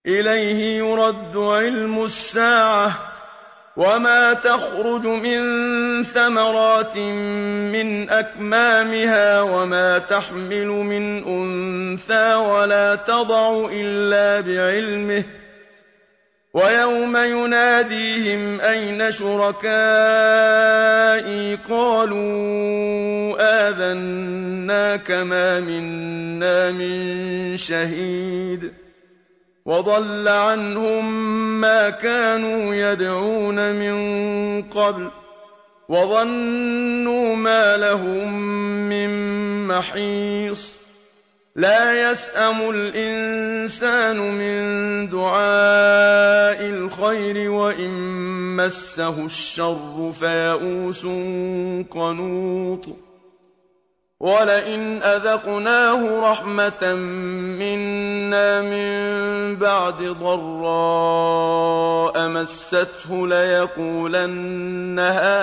إِلَيْهِ يُرَدُّ عِلْمُ السَّاعَةِ وَمَا تَخْرُجُ مِن ثَمَرَاتٍ مِّنْ أَكْمَامِهَا وَمَا تَحْمِلُ مِنْ أُنثَىٰ وَلَا تَضَعُ إِلَّا بِعِلْمِهِ ۚ وَيَوْمَ يُنَادِيهِمْ أَيْنَ شُرَكَائِي قَالُوا آذَنَّاكَ مَا مِنَّا مِن شَهِيدٍ وَضَلَّ عَنْهُم مَّا كَانُوا يَدْعُونَ مِن قَبْلُ وَظَنُّوا مَا لَهُم مِّن مَّحِيصٍ لَّا يَسْأَمُ الْإِنسَانُ مِن دُعَاءِ الْخَيْرِ وَإِن مَّسَّهُ الشَّرُّ فَيَئُوسٌ قَنُوطٌ وَلَئِنْ أَذَقْنَاهُ رَحْمَةً مِّنَّا مِن بَعْدِ ضَرَّاءَ مَسَّتْهُ لَيَقُولَنَّ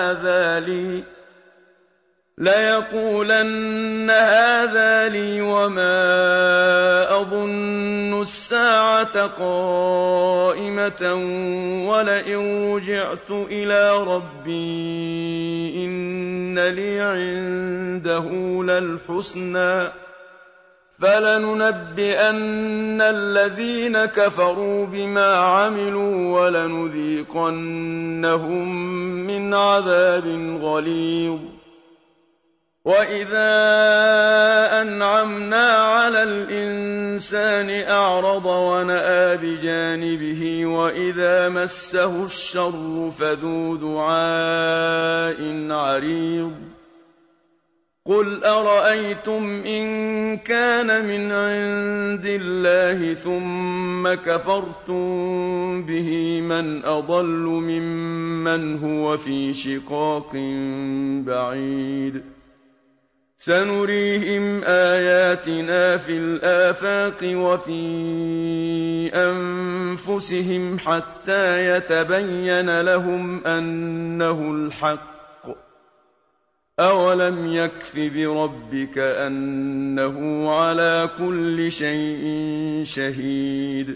هَٰذَا لِي وَمَا أَظُنُّ السَّاعَةَ قَائِمَةً وَلَئِن رُّجِعْتُ إِلَىٰ رَبِّي إِنَّ لِي عِندَهُ لَلْحُسْنَىٰ ۚ فَلَنُنَبِّئَنَّ الَّذِينَ كَفَرُوا بِمَا عَمِلُوا وَلَنُذِيقَنَّهُم مِّنْ عَذَابٍ غَلِيظٍ وَإِذَا أَنْعَمْنَا عَلَى الْإِنسَانِ أَعْرَضَ وَنَأَىٰ بِجَانِبِهِ وَإِذَا مَسَّهُ الشَّرُّ فَذُو دُعَاءٍ عَرِيضٍ قُلْ أَرَأَيْتُمْ إِن كَانَ مِنْ عِندِ اللَّهِ ثُمَّ كَفَرْتُم بِهِ مَنْ أَضَلُّ مِمَّنْ هُوَ فِي شِقَاقٍ بَعِيدٍ سَنُرِيهِمْ آيَاتِنَا فِي الْآفَاقِ وَفِي أَنفُسِهِمْ حَتَّىٰ يَتَبَيَّنَ لَهُمْ أَنَّهُ الْحَقُّ ۗ أَوَلَمْ يَكْفِ بِرَبِّكَ أَنَّهُ عَلَىٰ كُلِّ شَيْءٍ شَهِيدٌ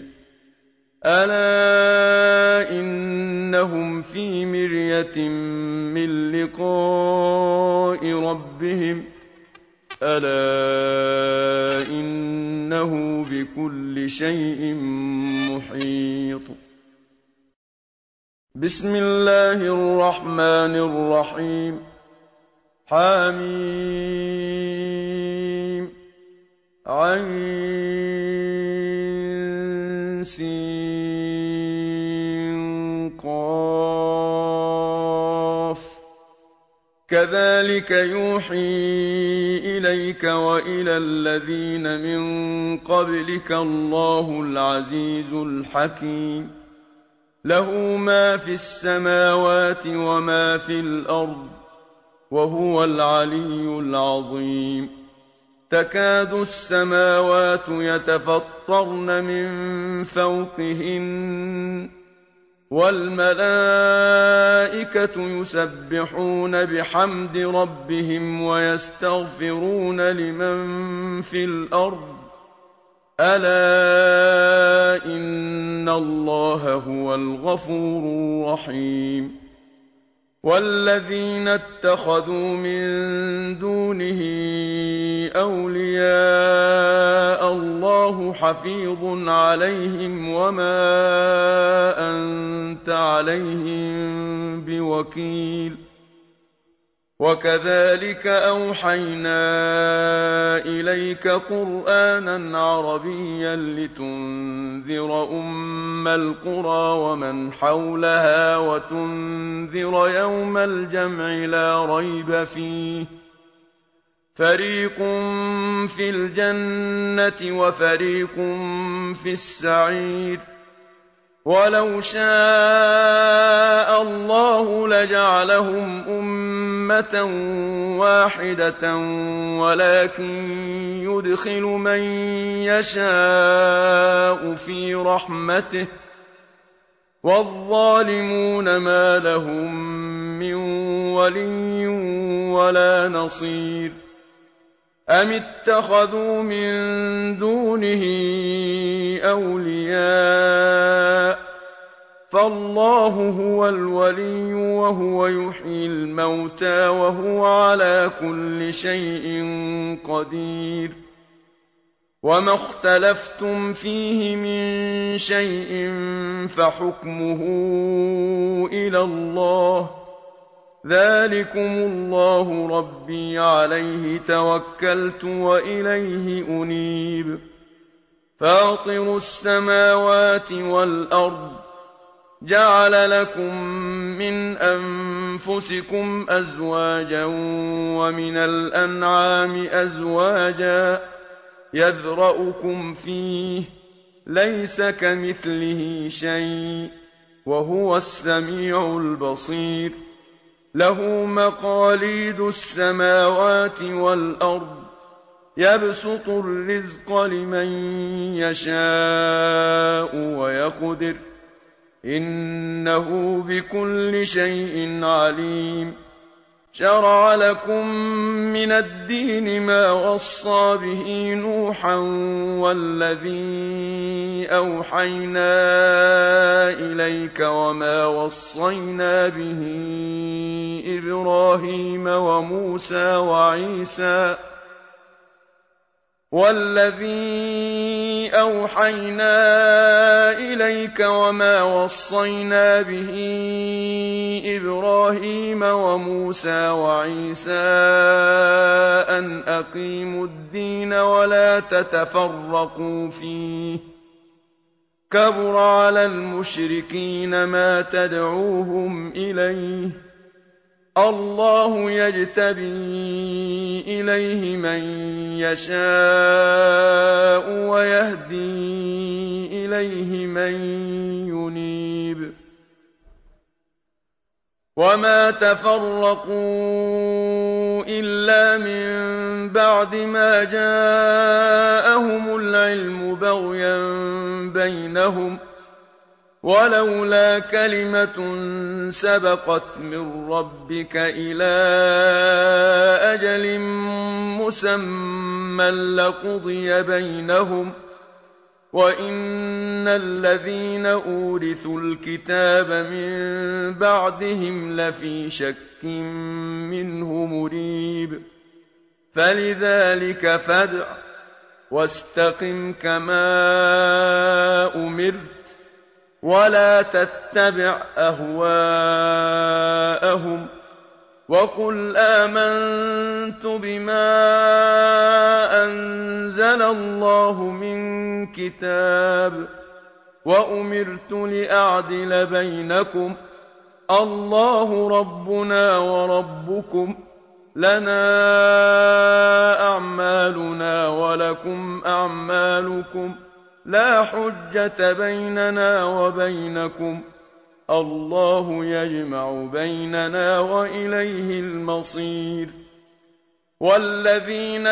أَلَا إِنَّهُمْ فِي مِرْيَةٍ مِّن لِّقَاءِ رَبِّهِمْ أَلَا إِنَّهُ بِكُلِّ شَيْءٍ مُّحِيطٌ بسم الله الرحمن الرحيم حم عين سين قاف كذلك يوحي إليك وإلى الذين من قبلك الله العزيز الحكيم له ما في السماوات وما في الأرض وهو العلي العظيم تكاد السماوات يتفطرن من فوقهن والملائكة يسبحون بحمد ربهم ويستغفرون لمن في الأرض ألا إن الله هو الغفور الرحيم والذين اتخذوا من دونه أولياء الله حفيظ عليهم وما أنت عليهم بوكيل وكذلك أوحينا إليك قرآنا عربيا لتنذر أم القرى ومن حولها وتنذر يوم الجمع لا ريب فيه فريق في الجنة وفريق في السعير ولو شاء الله لجعلهم أمة واحدة ولكن يدخل من يشاء في رحمته والظالمون ما لهم من ولي ولا نصير أَمِ اتَّخَذُوا مِن دُونِهِ أَوْلِيَاءَ ۖ فَاللَّهُ هُوَ الْوَلِيُّ وَهُوَ يُحْيِي الْمَوْتَىٰ وَهُوَ عَلَىٰ كُلِّ شَيْءٍ قَدِيرٌ وَمَا اخْتَلَفْتُمْ فِيهِ مِن شَيْءٍ فَحُكْمُهُ إِلَى اللَّهِ ۚ ذَٰلِكُمُ اللَّهُ رَبِّي عَلَيْهِ تَوَكَّلْتُ وَإِلَيْهِ أُنِيبُ فَاطِرُ السَّمَاوَاتِ وَالْأَرْضِ جَعَلَ لَكُم مِّنْ أَنفُسِكُمْ أَزْوَاجًا وَمِنَ الْأَنْعَامِ أَزْوَاجًا ۖ يَذْرَؤُكُمْ فِيهِ ۚ لَيْسَ كَمِثْلِهِ شَيْءٌ ۖ وَهُوَ السَّمِيعُ الْبَصِيرُ لَهُ مَقَالِيدُ السَّمَاوَاتِ وَالْأَرْضِ ۖ يَبْسُطُ الرِّزْقَ لِمَن يَشَاءُ وَيَقْدِرُ ۚ إِنَّهُ بِكُلِّ شَيْءٍ عَلِيمٌ شَرَعَ لَكُم مِّنَ الدِّينِ مَا وَصَّىٰ بِهِ نُوحًا وَالَّذِي أَوْحَيْنَا إِلَيْكَ وَمَا وَصَّيْنَا بِهِ إِبْرَاهِيمَ وَمُوسَىٰ وَعِيسَىٰ أَنْ أَقِيمُوا الدِّينَ وَلَا تَتَفَرَّقُوا فِيهِ ۚ كَبُرَ عَلَى الْمُشْرِكِينَ مَا تَدْعُوهُمْ إِلَيْهِ ۚ اللَّهُ يَجْتَبِي إِلَيْهِ مَن يَشَاءُ وَيَهْدِي إِلَيْهِ مَن يُنِيبُ وَمَا تَفَرَّقُوا إِلَّا مِن بَعْدِ مَا جَاءَهُمُ الْعِلْمُ بَغْيًا بَيْنَهُمْ ۚ وَلَوْلَا كَلِمَةٌ سَبَقَتْ مِن رَّبِّكَ إِلَىٰ أَجَلٍ مُّسَمًّى لَّقُضِيَ بَيْنَهُمْ ۚ وَإِنَّ الَّذِينَ أُورِثُوا الْكِتَابَ مِن بَعْدِهِمْ لَفِي شَكٍّ مِّنْهُ مُرِيبٍ فَلِذَٰلِكَ فَادْعُ وَاسْتَقِمْ كَمَا أُمِرْتَ وَلَا تَتَّبِعْ أَهْوَاءَهُمْ وَقُلْ آمَنتُ بِمَا أَنزَلَ اللَّهُ مِن كِتَابٍ وَأُمِرْتُ لِأَعْدِلَ بَيْنَكُمُ ۖ اللَّهُ رَبُّنَا وَرَبُّكُمْ لَنَا أَعْمَالُنَا وَلَكُمْ أَعْمَالُكُمْ لَا حُجَّةَ بَيْنَنَا وَبَيْنَكُمْ ۖ اللَّهُ يَجْمَعُ بَيْنَنَا وَإِلَيْهِ الْمَصِيرُ وَالَّذِينَ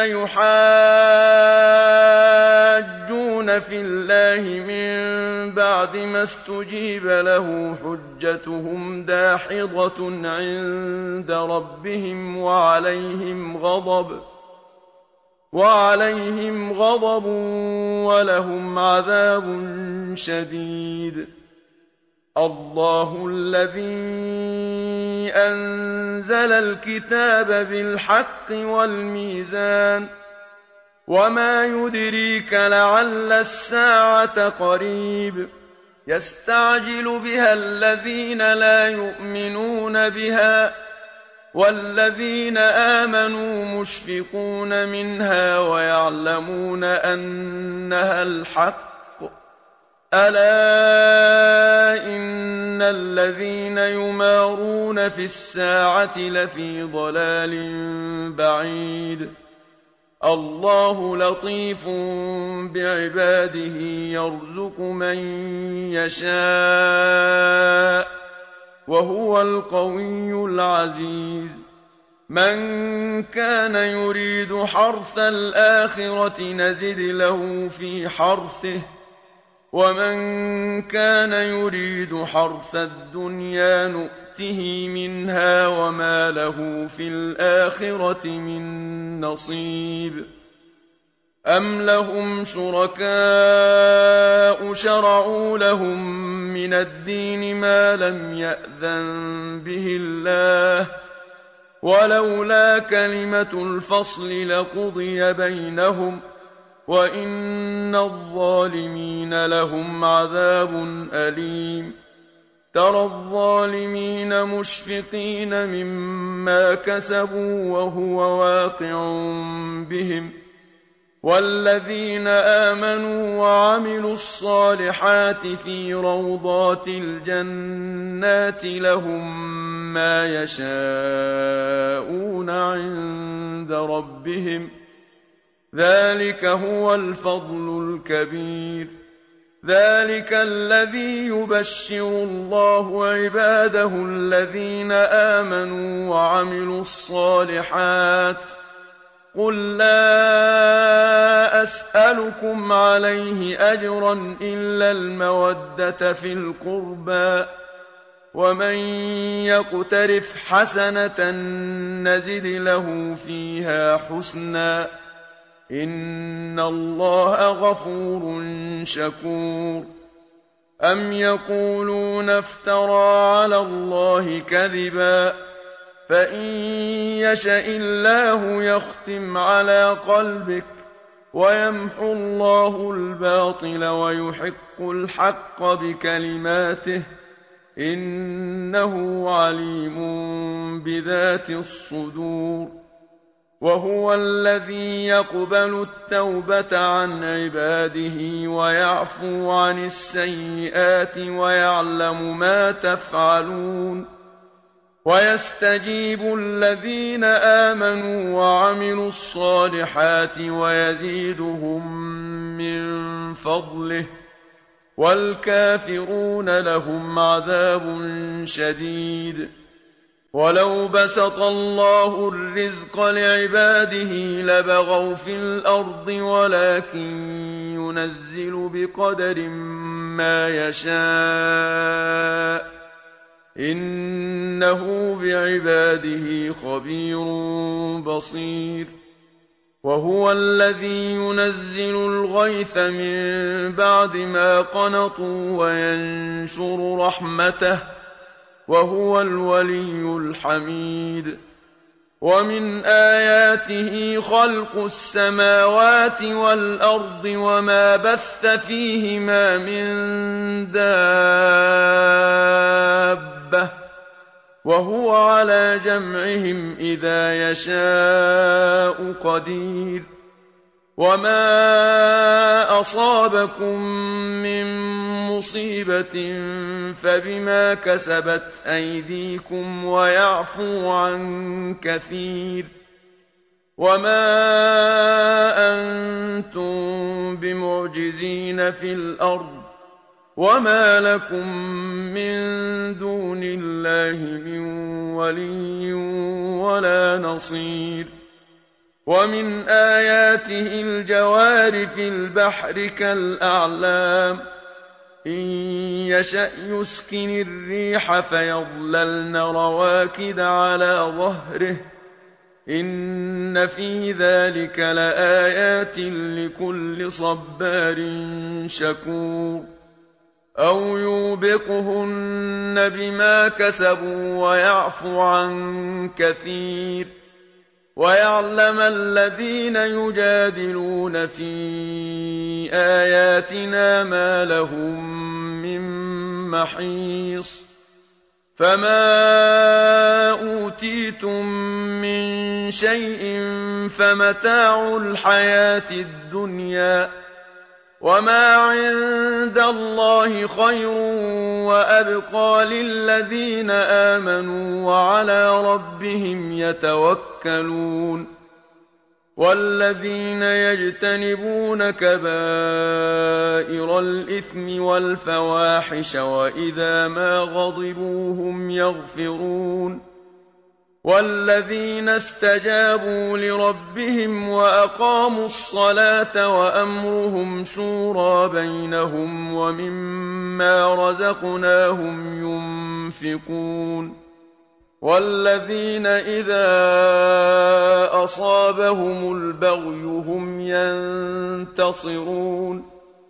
يُحَاجُّونَ فِي اللَّهِ مِن بَعْدِ مَا اسْتُجِيبَ لَهُ حُجَّتُهُمْ دَاحِضَةٌ عِندَ رَبِّهِمْ وَعَلَيْهِمْ غَضَبٌ وَلَهُمْ عَذَابٌ شَدِيدٌ اللَّهُ الَّذِي أَنزَلَ الْكِتَابَ بِالْحَقِّ وَالْمِيزَانَ ۗ وَمَا يُدْرِيكَ لَعَلَّ السَّاعَةَ قَرِيبٌ يَسْتَعْجِلُ بِهَا الَّذِينَ لَا يُؤْمِنُونَ بِهَا ۖ وَالَّذِينَ آمَنُوا مُشْفِقُونَ مِنْهَا وَيَعْلَمُونَ أَنَّهَا الْحَقُّ ۗ أَلَا إِنَّ الَّذِينَ يُمَارُونَ فِي السَّاعَةِ لَفِي ضَلَالٍ بَعِيدٍ اللَّهُ لَطِيفٌ بِعِبَادِهِ يَرْزُقُ مَن يَشَاءُ ۖ وَهُوَ الْقَوِيُّ الْعَزِيزُ مَن كَانَ يُرِيدُ حَرْثَ الْآخِرَةِ نَزِدْ لَهُ فِي حَرْثِهِ ۖ ومن كان يريد حرث الدنيا نؤته منها وما له في الآخرة من نصيب أم لهم شركاء شرعوا لهم من الدين ما لم يأذن به الله ولولا كلمة الفصل لقضي بينهم وإن الظالمين لهم عذاب أليم ترى الظالمين مشفقين مما كسبوا وهو واقع بهم والذين آمنوا وعملوا الصالحات في روضات الجنات لهم ما يشاءون عند ربهم ذلك هو الفضل الكبير ذلك الذي يبشر الله عباده الذين آمنوا وعملوا الصالحات قل لا أسألكم عليه أجرا إلا المودة في القربى ومن يقترف حسنة نزد له فيها حسنا إن الله غفور شكور أم يقولون افترى على الله كذبا فإن يشأ الله يختم على قلبك ويمحو الله الباطل ويحق الحق بكلماته إنه عليم بذات الصدور وهو الذي يقبل التوبة عن عباده ويعفو عن السيئات ويعلم ما تفعلون ويستجيب الذين آمنوا وعملوا الصالحات ويزيدهم من فضله والكافرون لهم عذاب شديد ولو بسط الله الرزق لعباده لبغوا في الأرض ولكن ينزل بقدر ما يشاء إنه بعباده خبير بصير وهو الذي ينزل الغيث من بعد ما قنطوا وينشر رحمته وهو الولي الحميد ومن آياته خلق السماوات والأرض وما بث فيهما من دابة وهو على جمعهم إذا يشاء قدير وما أصابكم من مصيبة فبما كسبت أيديكم ويعفو عن كثير وما أنتم بمعجزين في الأرض وما لكم من دون الله من ولي ولا نصير ومن آياته الجوار في البحر كالأعلام إن يشأ يسكن الريح فيظللن رواكد على ظهره إن في ذلك لآيات لكل صبار شكور أو يوبقهن بما كسبوا ويعفو عن كثير ويعلم الذين يجادلون في آياتنا ما لهم من محيص فما أوتيتم من شيء فمتاع الحياة الدنيا وما عند الله خير وأبقى للذين آمنوا وعلى ربهم يتوكلون والذين يجتنبون كبائر الإثم والفواحش وإذا ما غضبوا هم يغفرون وَالَّذِينَ اسْتَجَابُوا لِرَبِّهِمْ وَأَقَامُوا الصَّلَاةَ وَأَمْرُهُمْ شُورَىٰ بَيْنَهُمْ وَمِمَّا رَزَقْنَاهُمْ يُنفِقُونَ وَالَّذِينَ إِذَا أَصَابَهُمُ الْبَغْيُ هُمْ يَنتَصِرُونَ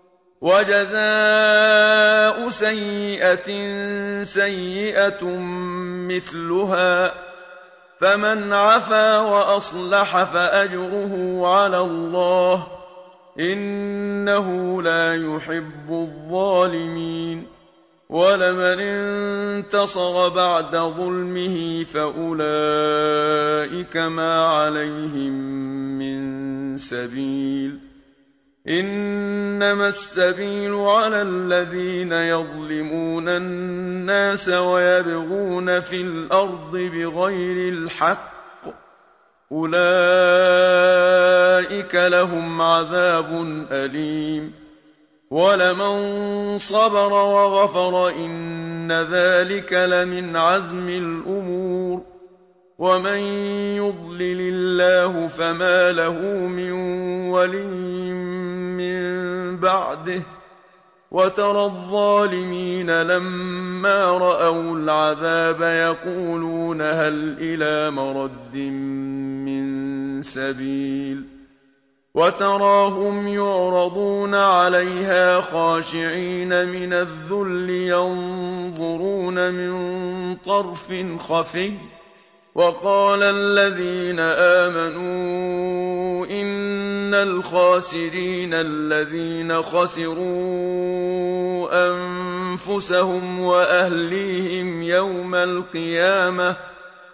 وَجَزَاءُ سَيِّئَةٍ سَيِّئَةٌ مِّثْلُهَا فَمَنْ عَفَا وَأَصْلَحَ فَأَجْرُهُ عَلَى اللَّهِ ۚ إِنَّهُ لَا يُحِبُّ الظَّالِمِينَ وَلَمَنِ انتَصَرَ بَعْدَ ظُلْمِهِ فَأُولَٰئِكَ مَا عَلَيْهِم مِّن سَبِيلٍ ۚ إِنَّمَا السَّبِيلُ عَلَى الَّذِينَ يَظْلِمُونَ النَّاسَ وَيَبْغُونَ فِي الْأَرْضِ بِغَيْرِ الْحَقِّ ۚ أُولَٰئِكَ لَهُمْ عَذَابٌ أَلِيمٌ وَلَمَن صَبَرَ وَغَفَرَ إِنَّ ذَٰلِكَ لَمِنْ عَزْمِ الْأُمُورِ وَمَن يُضْلِلِ اللَّهُ فَمَا لَهُ مِن وَلِيٍّ مِّن بَعْدِهِ ۗ وَتَرَى الظَّالِمِينَ لَمَّا رَأَوُا الْعَذَابَ يَقُولُونَ هَلْ إِلَىٰ مَرَدٍّ مِّن سَبِيلٍ وَتَرَاهُمْ يُعْرَضُونَ عَلَيْهَا خَاشِعِينَ مِنَ الذُّلِّ يَنظُرُونَ مِن طَرْفٍ خَفِيٍّ وَقَالَ الَّذِينَ آمَنُوا إِنَّ الْخَاسِرِينَ الَّذِينَ خَسِرُوا أَنفُسَهُمْ وَأَهْلِيهِمْ يَوْمَ الْقِيَامَةِ ۗ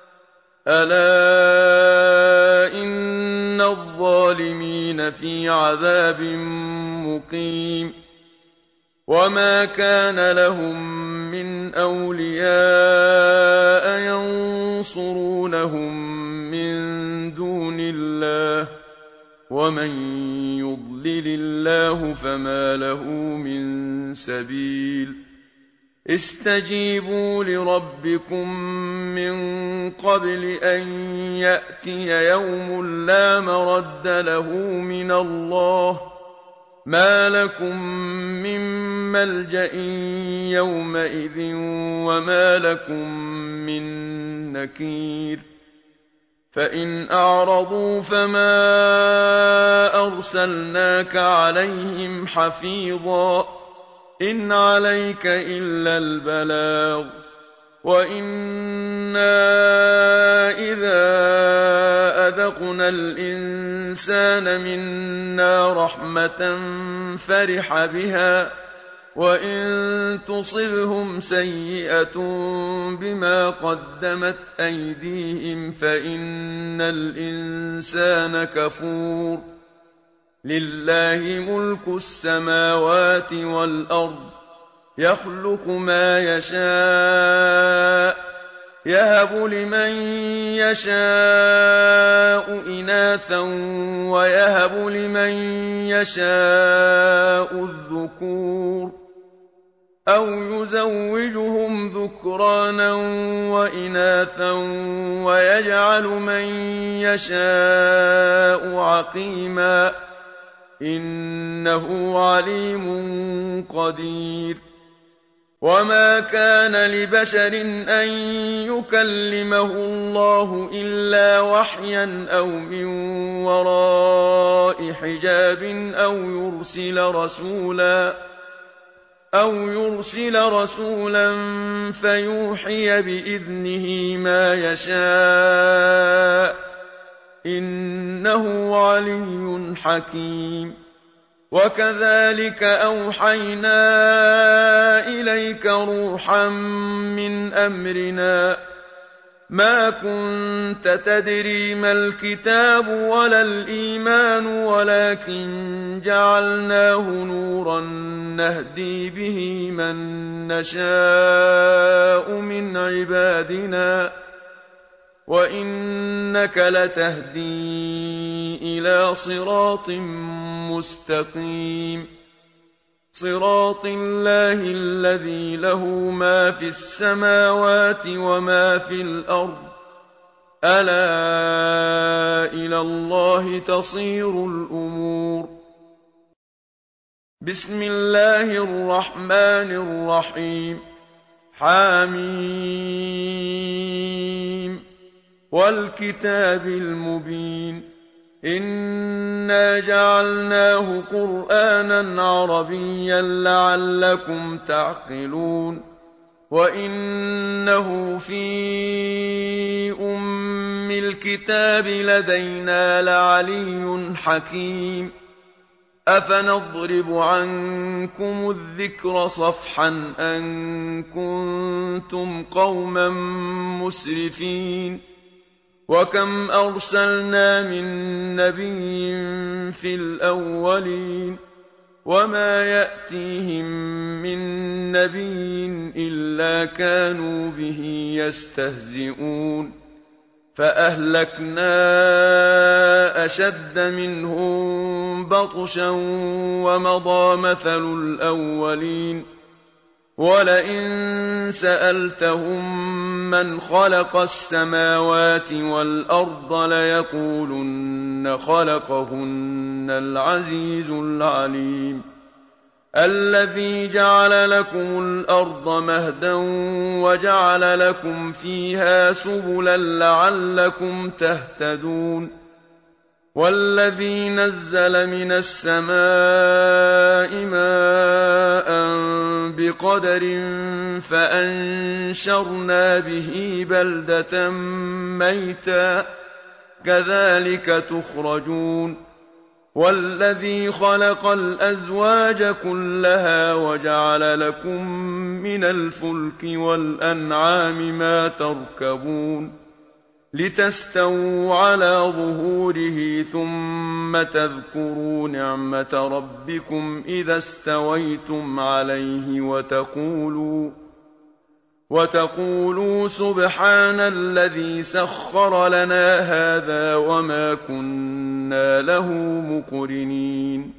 أَلَا إِنَّ الظَّالِمِينَ فِي عَذَابٍ مُّقِيمٍ وَمَا كَانَ لَهُم مِّنْ أَوْلِيَاءَ يَنصُرُونَهُم مِّن دُونِ اللَّهِ ۗ وَمَن يُضْلِلِ اللَّهُ فَمَا لَهُ مِن سَبِيلٍ اسْتَجِيبُوا لِرَبِّكُم مِّن قَبْلِ أَن يَأْتِيَ يَوْمٌ لَّا مَرَدَّ لَهُ مِنَ اللَّهِ ۚ مَا لَكُم مِّن مَّلْجَإٍ يَوْمَئِذٍ وَمَا لَكُم مِّن نَّكِيرٍ فَإِنْ أَعْرَضُوا فَمَا أَرْسَلْنَاكَ عَلَيْهِمْ حَفِيظًا ۖ إِنْ عَلَيْكَ إِلَّا الْبَلَاغُ ۗ وَإِنَّا إِذَا أَذَقْنَا الْإِنسَانَ مِنَّا رَحْمَةً فَرِحَ بِهَا ۖ وَإِن تُصِبْهُمْ سَيِّئَةٌ بِمَا قَدَّمَتْ أَيْدِيهِمْ فَإِنَّ الْإِنسَانَ كَفُورٌ لِلَّهِ مُلْكُ السَّمَاوَاتِ وَالْأَرْضِ ۖ يَخْلُقُ مَا يَشَاءُ ۚ يَهَبُ لِمَن يَشَاءُ إِنَاثًا وَيَهَبُ لِمَن يَشَاءُ الذُّكُورَ أَوْ يُزَوِّجُهُمْ ذُكْرَانًا وَإِنَاثًا وَيَجْعَلُ مَن يَشَاءُ عَقِيمًا ۚ إِنَّهُ عَلِيمٌ قَدِيرٌ وَمَا كَانَ لِبَشَرٍ أَن يُكَلِّمَهُ اللَّهُ إِلَّا وَحْيًا أَوْ مِن وَرَاءِ حِجَابٍ أَوْ يُرْسِلَ رَسُولًا فَيُوحِيَ بِإِذْنِهِ مَا يَشَاءُ ۚ إِنَّهُ عَلِيٌّ حَكِيمٌ وَكَذَٰلِكَ أَوْحَيْنَا إِلَيْكَ رُوحًا مِّنْ أَمْرِنَا ۚ مَا كُنتَ تَدْرِي مَا الْكِتَابُ وَلَا الْإِيمَانُ وَلَٰكِن جَعَلْنَاهُ نُورًا نَّهْدِي بِهِ مَن نَّشَاءُ مِنْ عِبَادِنَا ۚ وَإِنَّكَ لَتَهْدِي إِلَىٰ صِرَاطٍ مُّسْتَقِيمٍ صِرَاطِ اللَّهِ الَّذِي لَهُ مَا فِي السَّمَاوَاتِ وَمَا فِي الْأَرْضِ ۗ ألا إلى الله تصير الأمور. بسم الله الرحمن الرحيم. حم والكتاب المبين. إنا جعلناه قرآنا عربيا لعلكم تعقلون. وإنه في أم الكتاب لدينا لعلي حكيم. أفنضرب عنكم الذكر صفحا أن كنتم قوما مسرفين. وكم أرسلنا من نبي في الأولين وما يأتيهم من نبي إلا كانوا به يستهزئون. فأهلكنا أشد منهم بطشا ومضى مثل الأولين. ولئن سألتهم من خلق السماوات والأرض ليقولن خلقهن العزيز العليم. الذي جعل لكم الأرض مهدا وجعل لكم فيها سبلا لعلكم تهتدون. والذي نزل من السماء ماء بقدر فأنشرنا به بلدة ميتا كذلك تخرجون. والذي خلق الأزواج كلها وجعل لكم من الفلك والأنعام ما تركبون لتستووا على ظهوره ثم تذكروا نعمة ربكم إذا استويتم عليه وتقولوا سبحان الذي سخر لنا هذا وما كنا له مقرنين.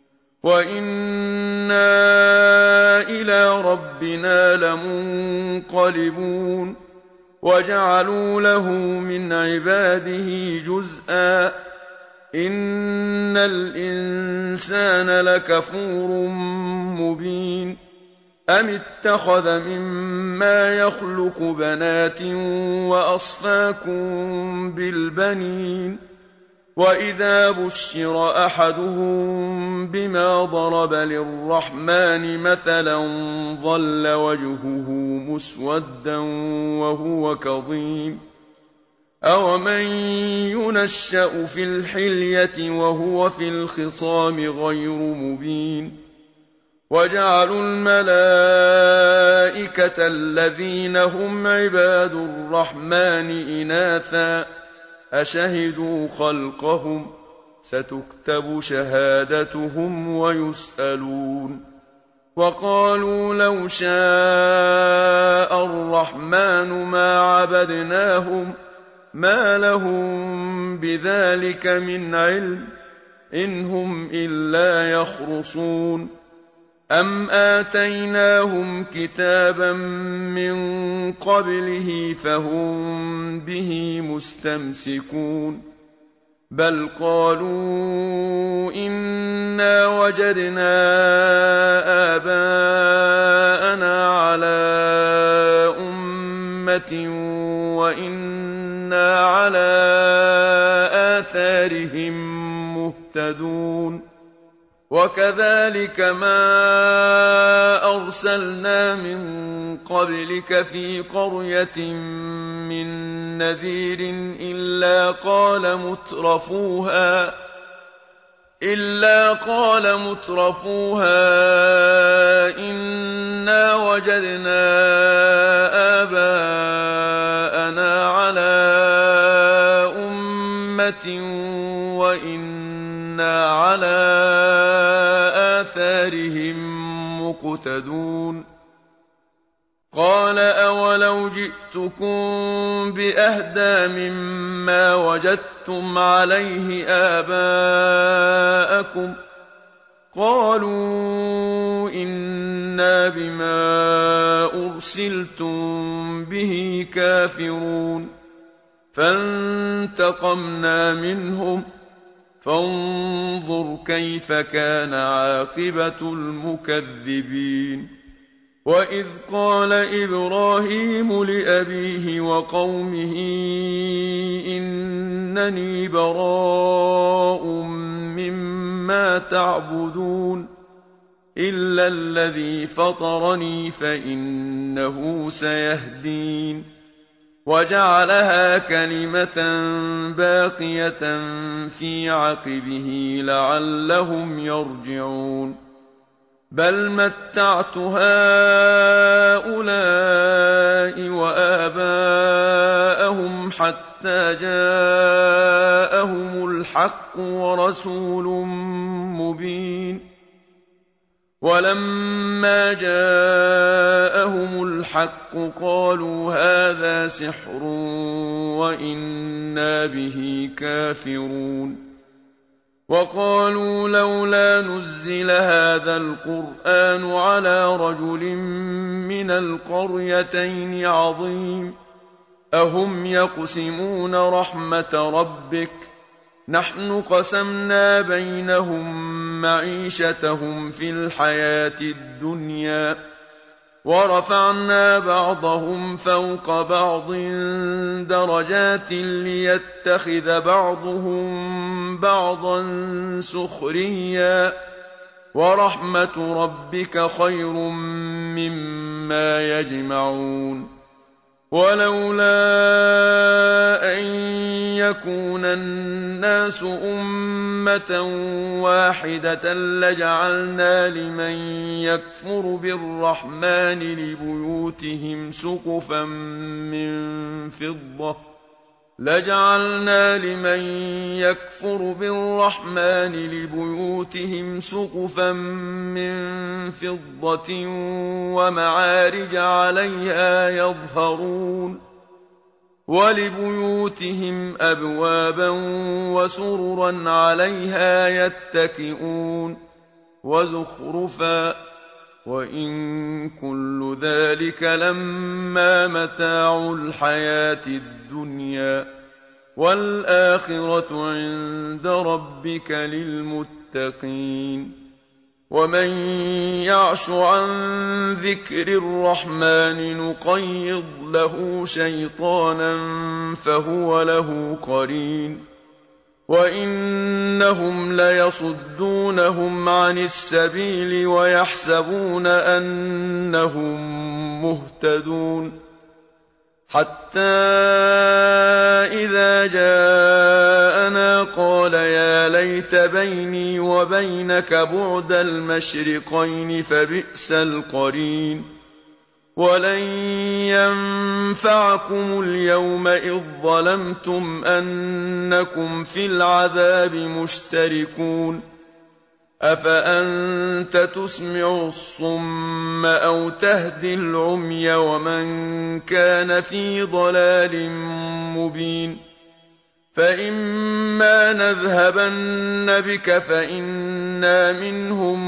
وإنا إلى ربنا لمنقلبون. وجعلوا له من عباده جزءا إن الإنسان لكفور مبين. أم اتخذ مما يخلق بنات وأصفاكم بالبنين. وإذا بشر أحدهم بما ضرب للرحمن مثلا ظل وجهه مسودا وهو كظيم. أومن ينشأ في الحلية وهو في الخصام غير مبين. وجعلوا الملائكة الذين هم عباد الرحمن إناثا أشهدوا خلقهم ستكتب شهادتهم ويسألون. وقالوا لو شاء الرحمن ما عبدناهم ما لهم بذلك من علم إن هم إلا يخرصون. أم آتيناهم كتابا من قبله فهم به مستمسكون. بل قالوا إنا وجدنا آباءنا على أمة وإنا على آثارهم مهتدون. وكذلك ما أرسلنا من قبلك في قرية من نذير إلا قال مترفوها إنا وجدنا آباءنا على أمة وإنا على آثارهم مقتدون. قال أولو جئتكم بأهدى مما وجدتم عليه آباءكم قالوا إنا بما أرسلتم به كافرون. فانتقمنا منهم فانظر كيف كان عاقبة المكذبين وإذ قال إبراهيم لأبيه وقومه إنني براء مما تعبدون إلا الذي فطرني فإنه سيهدين وجعلها كلمة باقية في عقبه لعلهم يرجعون بل متعت هؤلاء وآباءهم حتى جاءهم الحق ورسول مبين ولما جاءهم الحق قالوا هذا سحر وإنا به كافرون وقالوا لولا نزل هذا القرآن على رجل من القريتين عظيم أهم يقسمون رحمة ربك نحن قسمنا بينهم معيشتهم في الحياة الدنيا ورفعنا بعضهم فوق بعض درجات ليتخذ بعضهم بعضا سخريا ورحمة ربك خير مما يجمعون ولولا أن يكون الناس أمة واحدة لجعلنا لمن يكفر بالرحمن لبيوتهم سقفا من فضة ومعارج عليها يظهرون ولبيوتهم أبوابا وسررا عليها يتكئون وزخرفا وإن كل ذلك لما متاع الحياة الدنيا والآخرة عند ربك للمتقين ومن يعش عن ذكر الرحمن نقيض له شيطانا فهو له قرين وإنهم ليصدونهم عن السبيل ويحسبون أنهم مهتدون حتى إذا جاءنا قال يا ليت بيني وبينك بعد المشرقين فبئس القرين ولن ينفعكم اليوم إذ ظلمتم أنكم في العذاب مشتركون أفأنت تسمع الصم أو تهدي العمي ومن كان في ضلال مبين فإما نذهبن بك فإنا منهم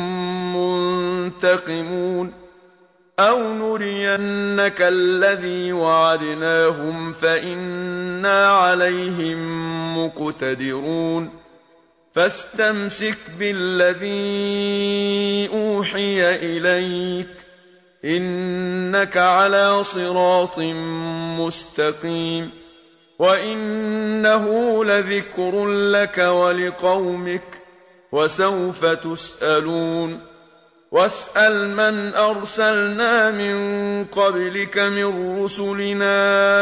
منتقمون أو نرينك الذي وعدناهم فإنا عليهم مقتدرون فاستمسك بالذي أوحي إليك إنك على صراط مستقيم وإنه لذكر لك ولقومك وسوف تسألون واسأل من أرسلنا من قبلك من رسلنا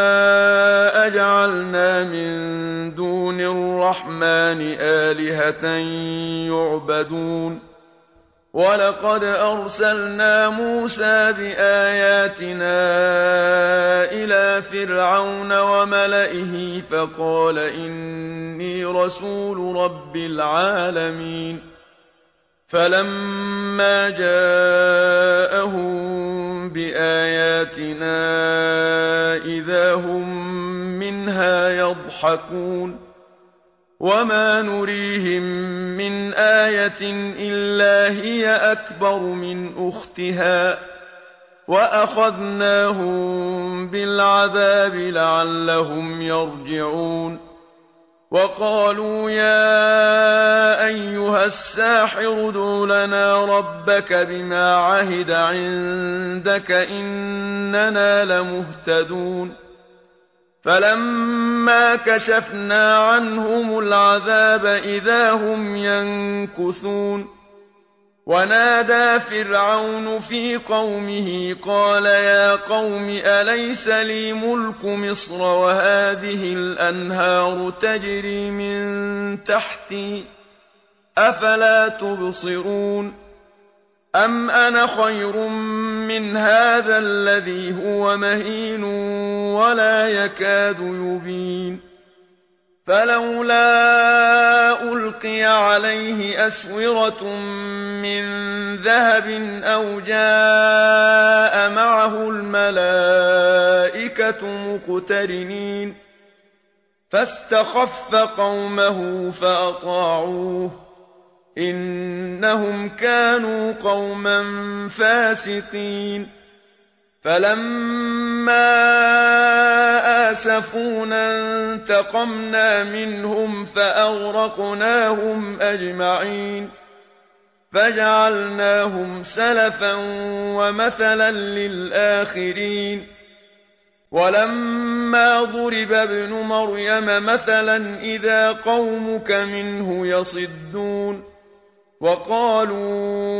أجعلنا من دون الرحمن آلهة يعبدون ولقد أرسلنا موسى بآياتنا إلى فرعون وملئه فقال إني رسول رب العالمين فلما جاءهم بآياتنا إذا هم منها يضحكون وما نريهم من آية إلا هي أكبر من أختها وَأَخَذْنَاهُم بِالْعَذَابِ لَعَلَّهُمْ يَرْجِعُونَ وَقَالُوا يَا أَيُّهَ السَّاحِرُ ادْعُ لَنَا رَبَّكَ بِمَا عَهِدَ عِندَكَ إِنَّنَا لَمُهْتَدُونَ فَلَمَّا كَشَفْنَا عَنْهُمُ الْعَذَابَ إِذَا هُمْ يَنكُثُونَ ونادى فرعون في قومه قال يا قوم أليس لي ملك مصر وهذه الأنهار تجري من تحتي أفلا تبصرون أم أنا خير من هذا الذي هو مهين ولا يكاد يبين فلولا ألقي عليه أسورة من ذهب أو جاء معه الملائكة مقترنين فاستخف قومه فأطاعوه إنهم كانوا قوما فاسقين فلما آسفونا انتقمنا منهم فأغرقناهم أجمعين فجعلناهم سلفا ومثلا للآخرين ولما ضرب ابن مريم مثلا إذا قومك منه يصدون وقالوا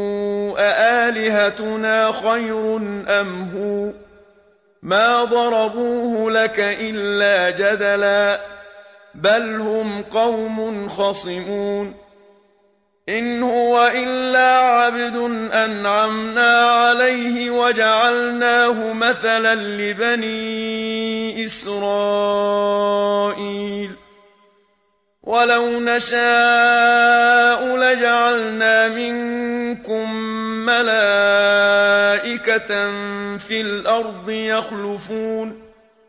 أآلهتنا خير أم هو ما ضربوه لك إلا جدلا بل هم قوم خصمون إن هو إلا عبد أنعمنا عليه وجعلناه مثلا لبني إسرائيل ولو نشاء لجعلنا منكم ملائكة في الأرض يخلفون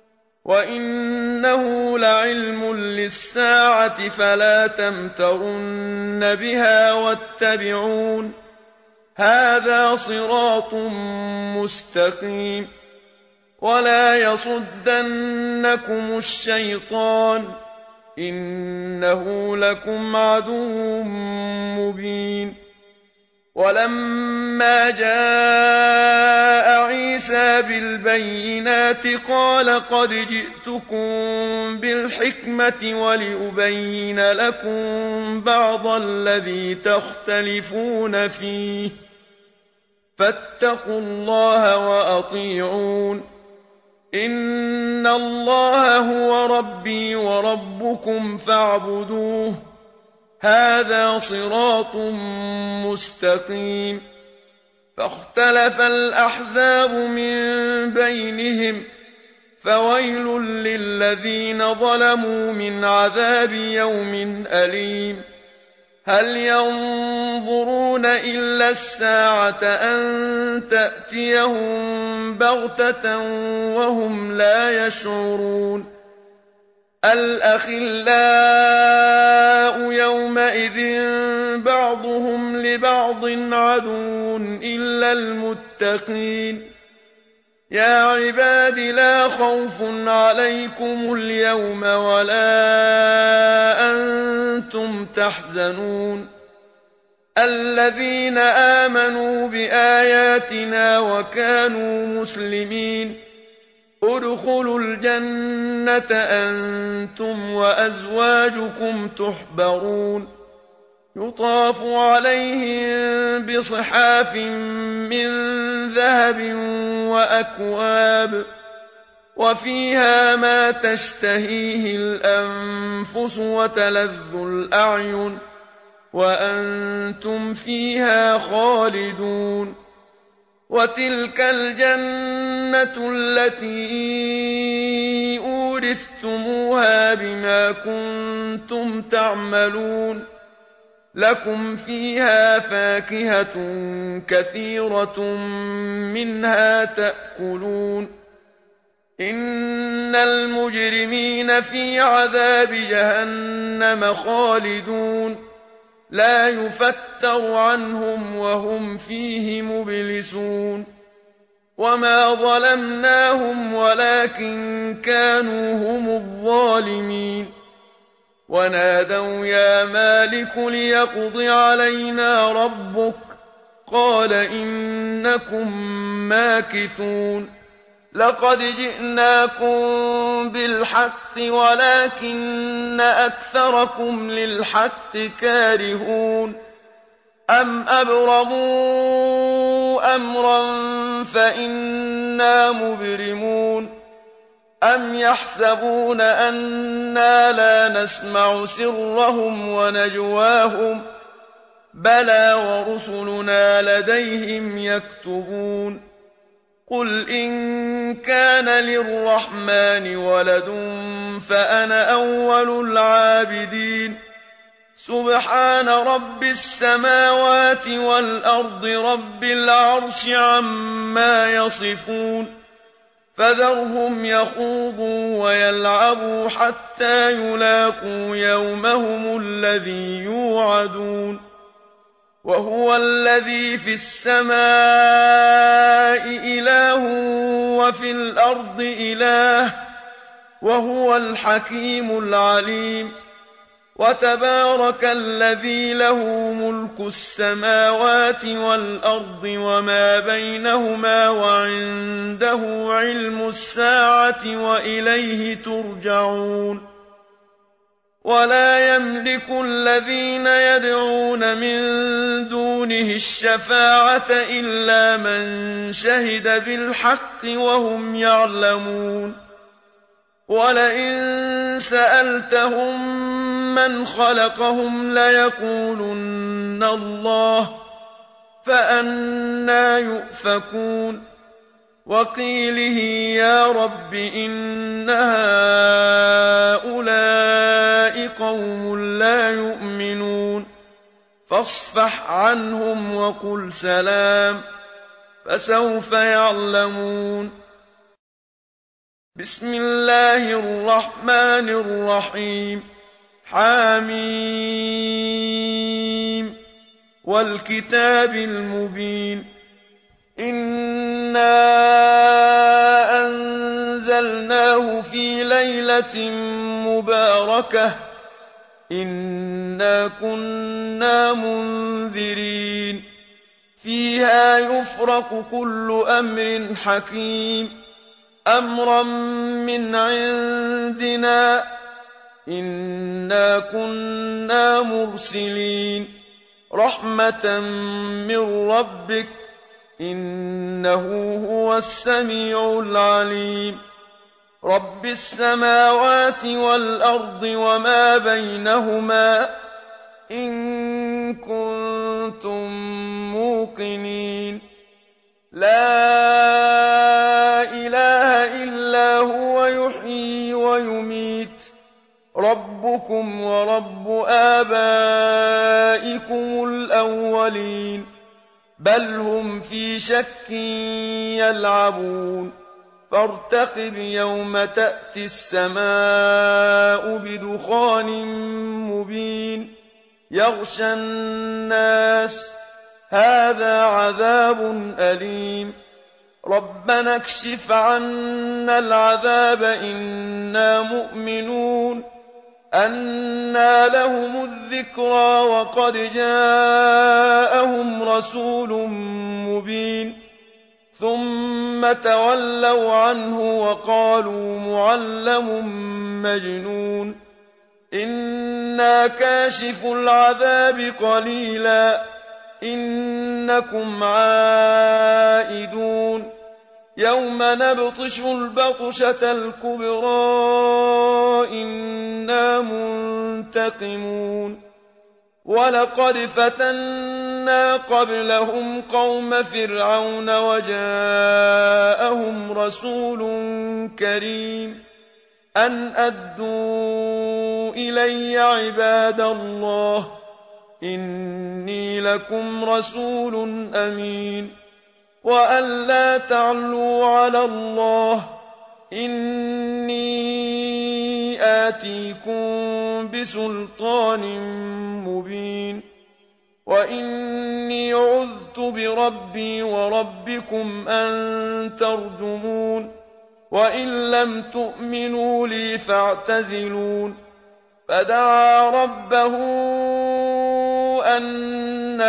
وإنه لعلم للساعة فلا تمترن بها واتبعون هذا صراط مستقيم ولا يصدنكم الشيطان إنه لكم عدو مبين ولما جاء عيسى بالبينات قال قد جئتكم بالحكمة ولأبين لكم بعض الذي تختلفون فيه فاتقوا الله وأطيعون إن الله هو ربي وربكم فاعبدوه هذا صراط مستقيم فاختلف الأحزاب من بينهم فويل للذين ظلموا من عذاب يوم أليم هل ينظرون إلا الساعة أن تأتيهم بغتة وهم لا يشعرون الأخلاء يومئذ بعضهم لبعض عدو إلا المتقين يا عباد لا خوف عليكم اليوم ولا أنتم تحزنون الذين آمنوا بآياتنا وكانوا مسلمين ادخلوا الجنة أنتم وأزواجكم تحبرون يطاف عليهم بصحاف من ذهب وأكواب وفيها ما تشتهيه الأنفس وتلذ الأعين وأنتم فيها خالدون وتلك الجنة التي أورثتموها بما كنتم تعملون لكم فيها فاكهة كثيرة منها تأكلون إن المجرمين في عذاب جهنم خالدون لا يفتر عنهم وهم فيه مبلسون وما ظلمناهم ولكن كانوا هم الظالمين ونادوا يا مالك ليقض علينا ربك قال إنكم ماكثون لقد جئناكم بالحق ولكن أكثركم للحق كارهون أم أبرموا أمرا فإنا مبرمون أم يحسبون أنا لا نسمع سرهم ونجواهم بلى ورسلنا لديهم يكتبون قل إن كان للرحمن ولد فأنا أول العابدين سبحان رب السماوات والأرض رب العرش عما يصفون فذرهم يخوضوا ويلعبوا حتى يلاقوا يومهم الذي يوعدون وهو الذي في السماء إله وفي الأرض إله وهو الحكيم العليم وتبارك الذي له ملك السماوات والأرض وما بينهما وعنده علم الساعة وإليه ترجعون ولا يملك الذين يدعون من دونه الشفاعة إلا من شهد بالحق وهم يعلمون ولئن سألتهم من خلقهم ليقولن الله فأنى يؤفكون وقيله يا رب إن هؤلاء قوم لا يؤمنون فاصفح عنهم وقل سلام فسوف يعلمون بسم الله الرحمن الرحيم حميم والكتاب المبين إنا أنزلناه في ليلة مباركة إنا كنا منذرين فيها يفرق كل أمر حكيم أمرا من عندنا إنا كنا مرسلين رحمة من ربك إنه هو السميع العليم رب السماوات والأرض وما بينهما إن كنتم موقنين لا إله إلا هو يحيي ويميت ربكم ورب آبائكم الأولين بل هم في شك يلعبون فارتقب يوم تأتي السماء بدخان مبين يغشى الناس هذا عذاب أليم ربنا اكشف عنا العذاب إنا مؤمنون أنى لهم الذكرى وقد جاءهم رسول مبين ثم تولوا عنه وقالوا معلم مجنون إنا كاشف العذاب قليلا إنكم عائدون يوم نبطش البطشة الكبرى إنا منتقمون ولقد فتنا قبلهم قوم فرعون وجاءهم رسول كريم أن أدوا إلي عباد الله إني لكم رسول أمين وأن لا تعلوا على الله إني آتيكم بسلطان مبين وإني عذت بربي وربكم أن ترجمون وإن لم تؤمنوا لي فاعتزلون فدعا ربه أن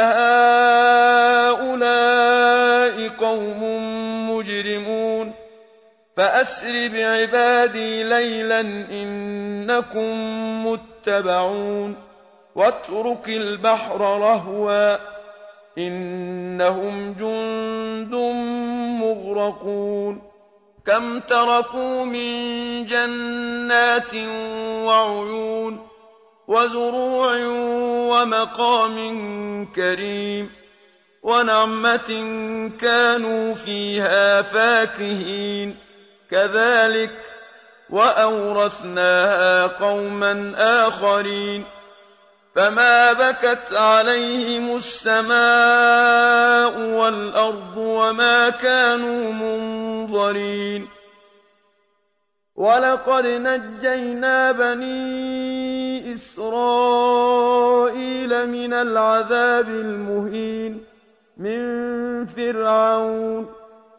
هؤلاء قوم مجرمون فأسر بعبادي ليلا إنكم متبعون واترك البحر رهوا إنهم جند مغرقون كم تركوا من جنات وعيون وزروع ومقام كريم ونعمة كانوا فيها فاكهين كذلك وأورثناها قوما آخرين فما بكت عليهم السماء والأرض وما كانوا منظرين ولقد نجينا بني إسرائيل من العذاب المهين من فرعون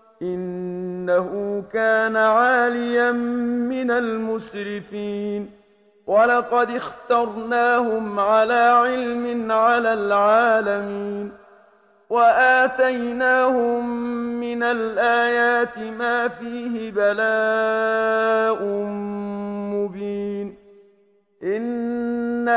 إنه كان عاليا من المسرفين ولقد اخترناهم على علم على العالمين وآتيناهم من الآيات ما فيه بلاء مبين إن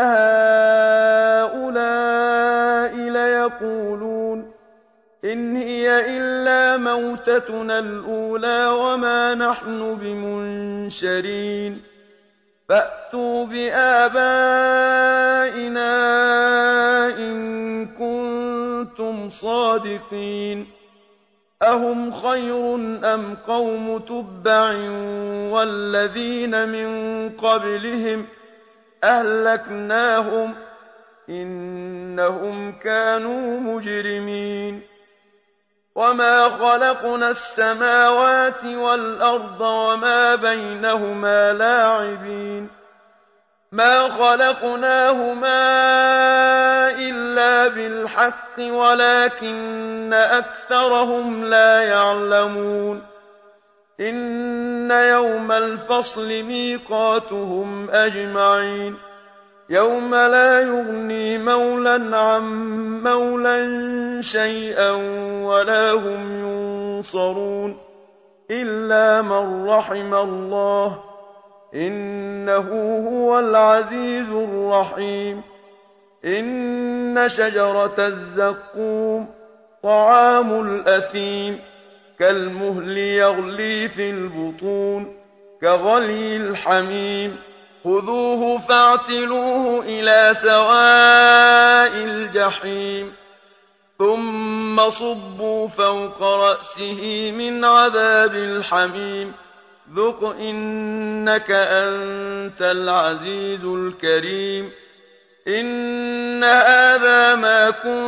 هؤلاء ليقولون إن هي إلا موتتنا الأولى وما نحن بمنشرين فأتوا بآبائنا إن كنتم صادقين أهم خير أم قوم تبع والذين من قبلهم أهلكناهم إنهم كانوا مجرمين وما خلقنا السماوات والأرض وما بينهما لاعبين ما خلقناهما إلا بالحق ولكن أكثرهم لا يعلمون إن يوم الفصل ميقاتهم أجمعين يوم لا يغني مولى عن مولى شيئا ولا هم ينصرون إلا من رحم الله إنه هو العزيز الرحيم إن شجرة الزقوم طعام الأثيم كالمهل يغلي في البطون كغلي الحميم خذوه فاعتلوه إلى سواء الجحيم ثم صبوا فوق رأسه من عذاب الحميم ذق إنك أنت العزيز الكريم إن هذا ما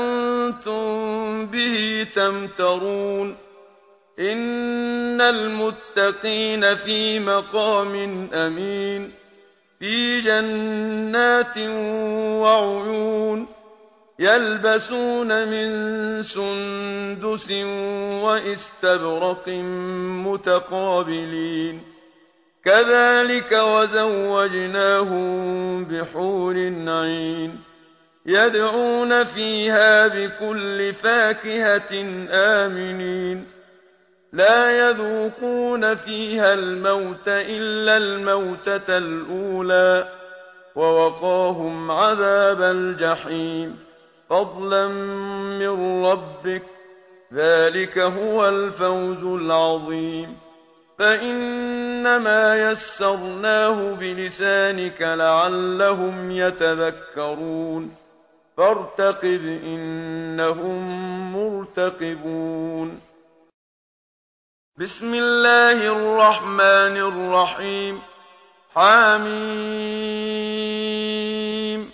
كنتم به تمترون إن المتقين في مقام أمين في جنات وعيون يلبسون من سندس وإستبرق متقابلين كذلك وزوجناهم بحور عين يدعون فيها بكل فاكهة آمنين لا يذوقون فيها الموت إلا الموتة الأولى ووقاهم عذاب الجحيم فضلا من ربك ذلك هو الفوز العظيم فإنما يسرناه بلسانك لعلهم يتذكرون فارتقب إنهم مرتقبون بسم الله الرحمن الرحيم حميم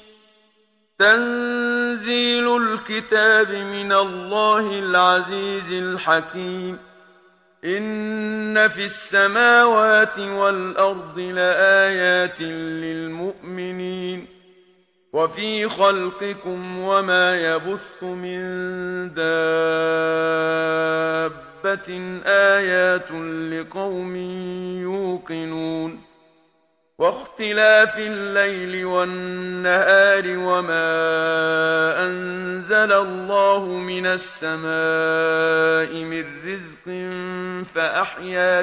تنزيل الكتاب من الله العزيز الحكيم إن في السماوات والأرض لآيات للمؤمنين وفي خلقكم وما يبث من دابة آيات لقوم يوقنون واختلاف الليل والنهار وما أنزل الله من السماء من رزق فأحيا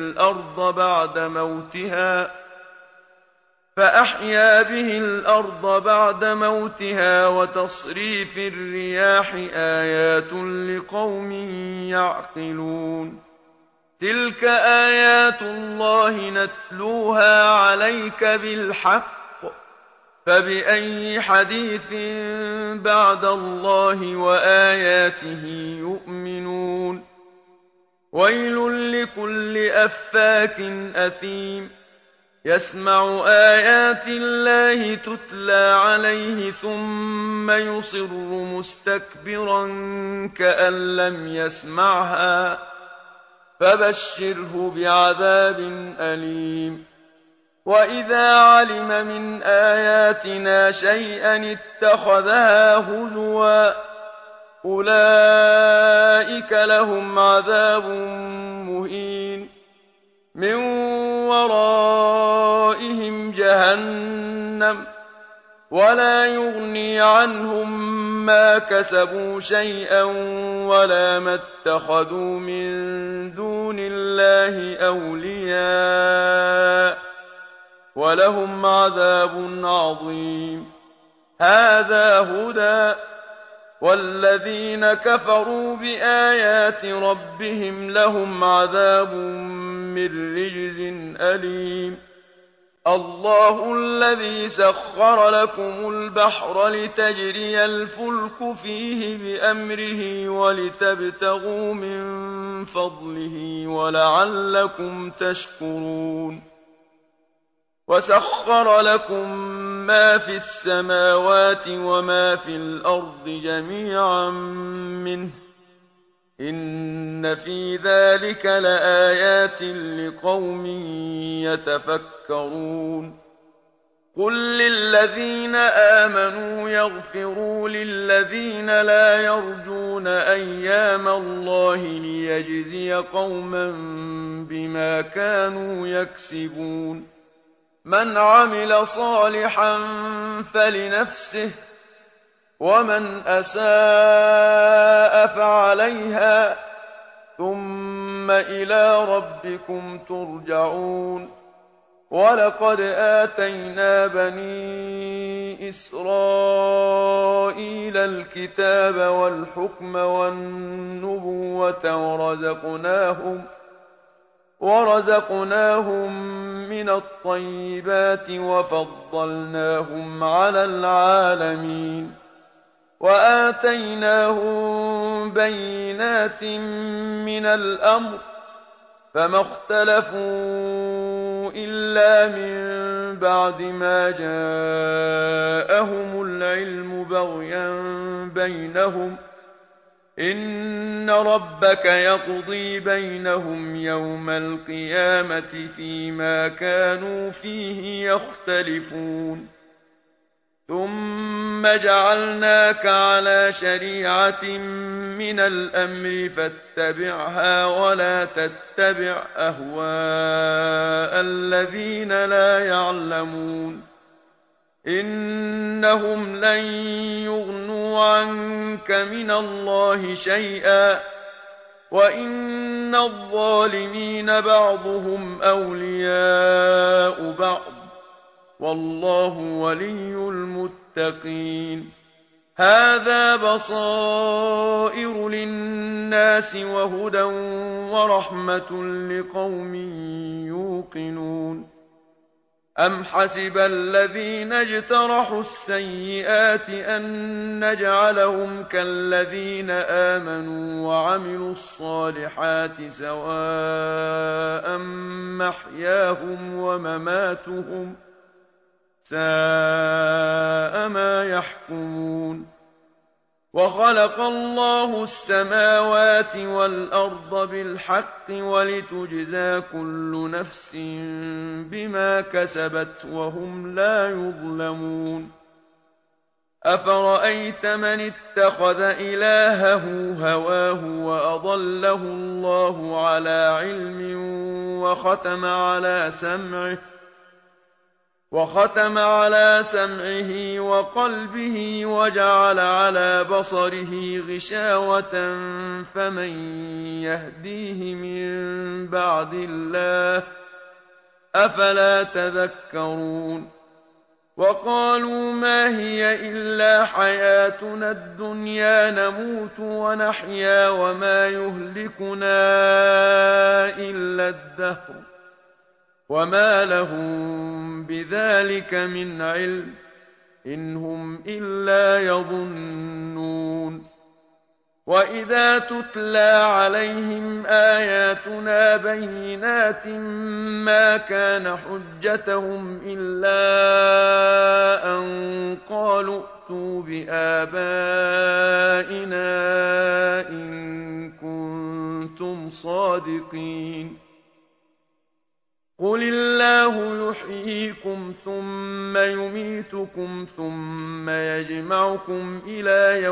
به الأرض بعد موتها وتصريف الرياح آيات لقوم يعقلون تلك آيات الله نتلوها عليك بالحق فبأي حديث بعد الله وآياته يؤمنون ويل لكل أفاك أثيم يسمع آيات الله تتلى عليه ثم يصر مستكبرا كأن لم يسمعها فبشره بعذاب أليم وإذا علم من آياتنا شيئا اتخذها هزوا أولئك لهم عذاب مهين من ورائهم جهنم ولا يغني عنهم ما كسبوا شيئا ولا ما اتخذوا من دون الله أولياء ولهم عذاب عظيم هذا هدى والذين كفروا بآيات ربهم لهم عذاب من رجز أليم الله الذي سخر لكم البحر لتجري الفلك فيه بأمره ولتبتغوا من فضله ولعلكم تشكرون وسخر لكم ما في السماوات وما في الأرض جميعا منه إن في ذلك لآيات لقوم يتفكرون قل للذين آمنوا يغفروا للذين لا يرجون أيام الله ليجزي قوما بما كانوا يكسبون من عمل صالحا فلنفسه ومن أساء فعليها ثم إلى ربكم ترجعون ولقد آتينا بني إسرائيل الكتاب والحكم والنبوة ورزقناهم من الطيبات وفضلناهم على العالمين وآتيناهم بينات من الأمر فما اختلفوا إلا من بعد ما جاءهم العلم بغيا بينهم إن ربك يقضي بينهم يوم القيامة فيما كانوا فيه يختلفون ثم جعلناك على شريعة من الأمر فاتبعها ولا تتبع أهواء الذين لا يعلمون إنهم لن يغنوا عنك من الله شيئا وإن الظالمين بعضهم أولياء بعض والله ولي المتقين هذا بصائر للناس وهدى ورحمة لقوم يوقنون أم حسب الذين اجترحوا السيئات أن نجعلهم كالذين آمنوا وعملوا الصالحات سواء محياهم ومماتهم ساء ما يحكمون وخلق الله السماوات والأرض بالحق ولتجزى كل نفس بما كسبت وهم لا يظلمون أَفَرَأَيْتَ مَنِ اتَّخَذَ إِلَٰهَهُ هَوَاهُ وَأَضَلَّهُ اللَّهُ عَلَىٰ عِلْمٍ وَخَتَمَ عَلَىٰ سَمْعِهِ وَقَلْبِهِ وَجَعَلَ عَلَىٰ بَصَرِهِ غِشَاوَةً فَمَن يَهْدِيهِ مِن بَعْدِ اللَّهِ ۚ أَفَلَا تَذَكَّرُونَ وَقَالُوا مَا هِيَ إِلَّا حَيَاتُنَا الدُّنْيَا نَمُوتُ وَنَحْيَا وَمَا يُهْلِكُنَا إِلَّا الدَّهْرُ ۚ وَمَا لَهُم بِذَٰلِكَ مِنْ عِلْمٍ ۖ إِنْ هُمْ إِلَّا يَظُنُّونَ وَإِذَا تُتْلَىٰ عَلَيْهِمْ آيَاتُنَا بَيِّنَاتٍ مَّا كَانَ حُجَّتَهُمْ إِلَّا أَن قَالُوا ائْتُوا بِآبَائِنَا إِن كُنتُمْ صَادِقِينَ قُلِ اللَّهُ يُحْيِيكُمْ ثُمَّ يُمِيتُكُمْ ثُمَّ يَجْمَعُكُمْ إِلَىٰ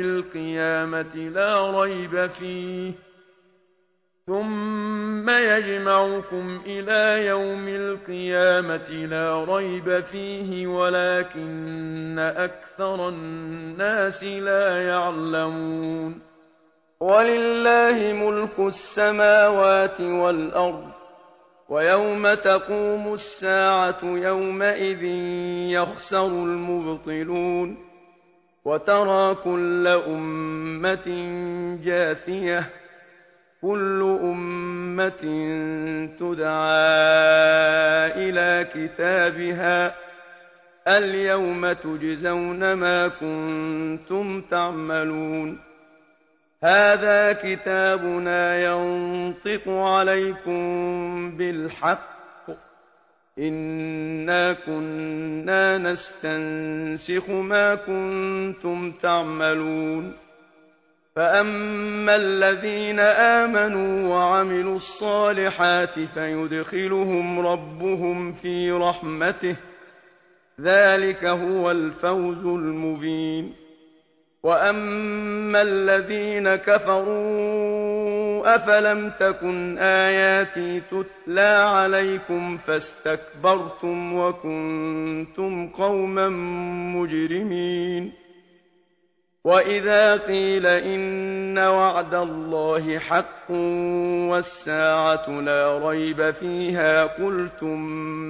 يَوْمِ الْقِيَامَةِ لَا رَيْبَ فِيهِ وَلَٰكِنَّ أَكْثَرَ النَّاسِ لَا يَعْلَمُونَ وَلِلَّهِ مُلْكُ السَّمَاوَاتِ وَالْأَرْضِ ۚ وَيَوْمَ تَقُومُ السَّاعَةُ يَوْمَئِذٍ يَخْسَرُ الْمُبْطِلُونَ وَتَرَىٰ كُلَّ أُمَّةٍ جَاثِيَةً ۚ كُلُّ أُمَّةٍ تُدْعَىٰ إِلَىٰ كِتَابِهَا الْيَوْمَ تُجْزَوْنَ مَا كُنتُمْ تَعْمَلُونَ هَٰذَا كِتَابُنَا يَنطِقُ عَلَيْكُم بِالْحَقِّ ۚ إِنَّا كُنَّا نَسْتَنسِخُ مَا كُنتُمْ تَعْمَلُونَ فَأَمَّا الَّذِينَ آمَنُوا وَعَمِلُوا الصَّالِحَاتِ فَيُدْخِلُهُمْ رَبُّهُمْ فِي رَحْمَتِهِ ۚ ذَٰلِكَ هُوَ الْفَوْزُ الْمُبِينُ وَأَمَّا الَّذِينَ كَفَرُوا أَفَلَمْ تَكُنْ آيَاتِي تُتْلَىٰ عَلَيْكُمْ فَاسْتَكْبَرْتُمْ وَكُنتُمْ قَوْمًا مُّجْرِمِينَ وَإِذَا قِيلَ إِنَّ وَعْدَ اللَّهِ حَقٌّ وَالسَّاعَةُ لَا رَيْبَ فِيهَا قُلْتُم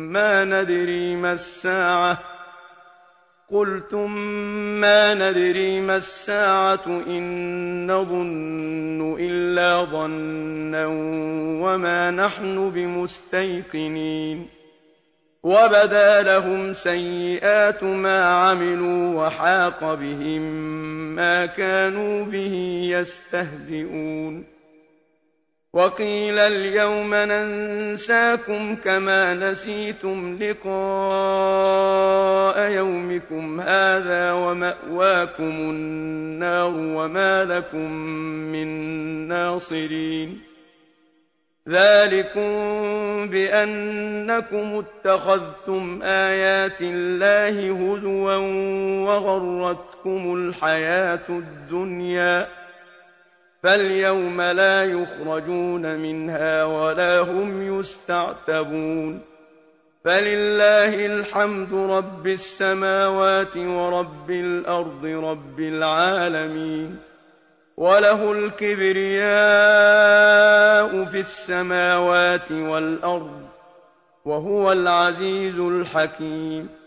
مَّا نَدْرِي مَا السَّاعَةُ إِن نَّظُنُّ إِلَّا ظَنًّا وَمَا نَحْنُ بِمُسْتَيْقِنِينَ وَبَدَا لَهُمْ سَيِّئَاتُ مَا عَمِلُوا وَحَاقَ بِهِم مَّا كَانُوا بِهِ يَسْتَهْزِئُونَ وَقِيلَ الْيَوْمَ نَنسَاكُمْ كَمَا نَسِيتُمْ لِقَاءَ يَوْمِكُمْ هَٰذَا وَمَأْوَاكُمُ النَّارُ وَمَا لَكُم مِّن نَّاصِرِينَ ذَٰلِكُم بِأَنَّكُمُ اتَّخَذْتُمْ آيَاتِ اللَّهِ هُزُوًا وَغَرَّتْكُمُ الْحَيَاةُ الدُّنْيَا ۚ فَالْيَوْمَ لَا يُخْرَجُونَ مِنْهَا وَلَا هُمْ يُسْتَعْتَبُونَ فَلِلَّهِ الْحَمْدُ رَبِّ السَّمَاوَاتِ وَرَبِّ الْأَرْضِ رَبِّ الْعَالَمِينَ وَلَهُ الْكِبْرِيَاءُ فِي السَّمَاوَاتِ وَالْأَرْضِ ۖ وَهُوَ الْعَزِيزُ الْحَكِيمُ